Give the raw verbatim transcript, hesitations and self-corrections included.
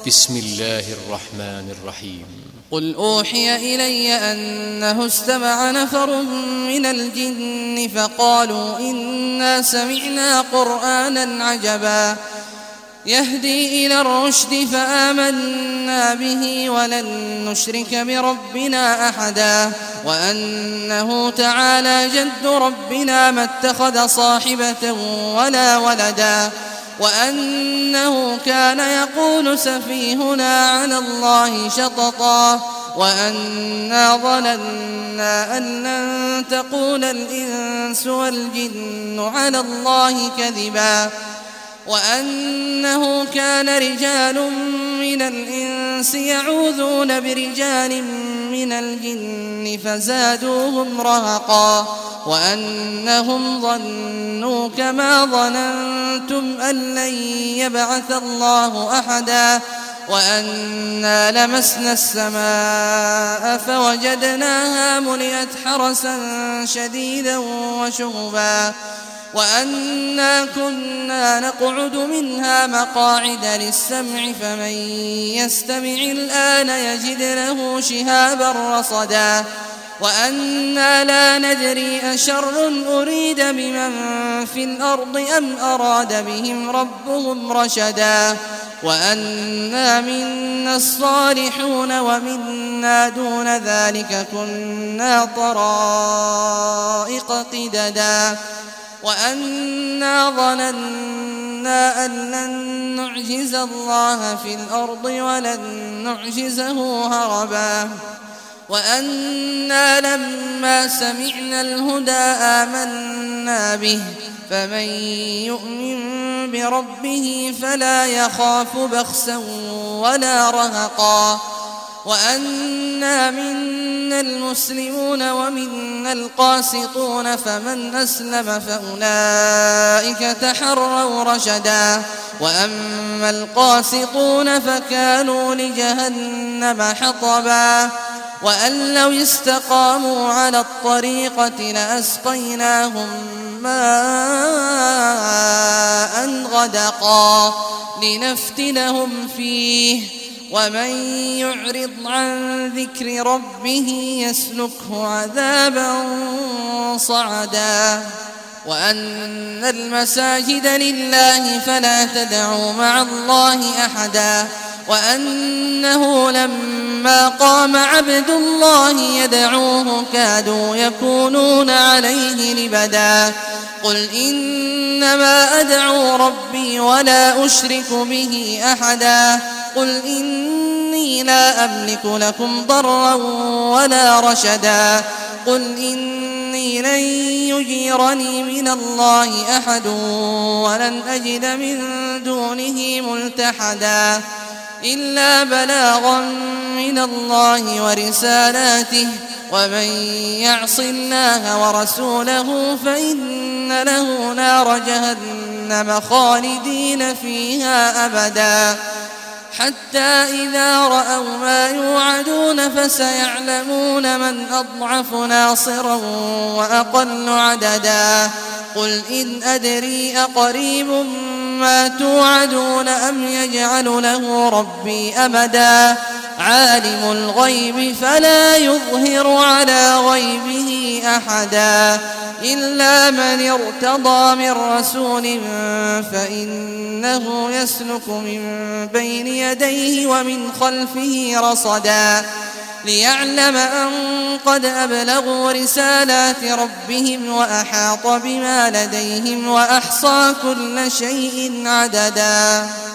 بسم الله الرحمن الرحيم. قل أوحي إلي أنه استمع نفر من الجن فقالوا إنا سمعنا قرآنا عجبا يهدي إلى الرشد فآمنا به ولن نشرك بربنا أحدا وأنه تعالى جد ربنا ما اتخذ صاحبة ولا ولدا وأنه كان يقول سفيهنا على الله شططا وأنا ظننا أن لن تقول الإنس والجن على الله كذبا وأنه كان رجال من الإنس يعوذون برجال من الجن فزادوهم رهقا وأنهم ظنوا كما ظننتم أن لن يبعث الله أحدا وأنا لمسنا السماء فوجدناها ملئت حرسا شديدا وشهبا وأنا كنا نقعد منها مقاعد للسمع فمن يستمع الآن يجد له شهابا رصدا وأنا لا ندري أشر أريد بمن في الأرض أم أراد بهم ربهم رشدا وأنا منا الصالحون ومنا دون ذلك كنا طرائق قددا وأنا ظننا أن لن نعجز الله في الأرض ولن نعجزه هربا وأنا لما سمعنا الهدى آمنا به فمن يؤمن بربه فلا يخاف بخسا ولا رهقا وأنا منا المسلمون ومنا القاسطون فمن أسلم فأولئك تحروا رشدا وأما القاسطون فكانوا لجهنم حطبا وأن لو استقاموا على الطريقة لأسقيناهم ماء غدقا لنفتنهم فيه ومن يعرض عن ذكر ربه يسلكه عذابا صعدا وأن المساجد لله فلا تدعوا مع الله أحدا وأنه لما قام عبد الله يدعوه كادوا يكونون عليه لبدا قل إنما أدعو ربي ولا أشرك به أحدا قل إني لا أملك لكم ضرا ولا رشدا قل إني لن يجيرني من الله أحد ولن أجد من دونه ملتحدا إلا بلاغا من الله ورسالاته ومن يعص الله ورسوله فإن له نار جهنم خالدين فيها أبدا حتى إذا رأوا ما يوعدون فسيعلمون من أضعف ناصرا وأقل عددا قل إن أدري أقريب ما توعدون أم يجعل له ربي أمدا عالم الغيب فلا يظهر على غيبه أحدا إلا من ارتضى من رسول فإنه يسلك من بين يديه ومن خلفه رصدا ليعلم أن قد أبلغوا رسالات ربهم وأحاط بما لديهم وأحصى كل شيء عددا.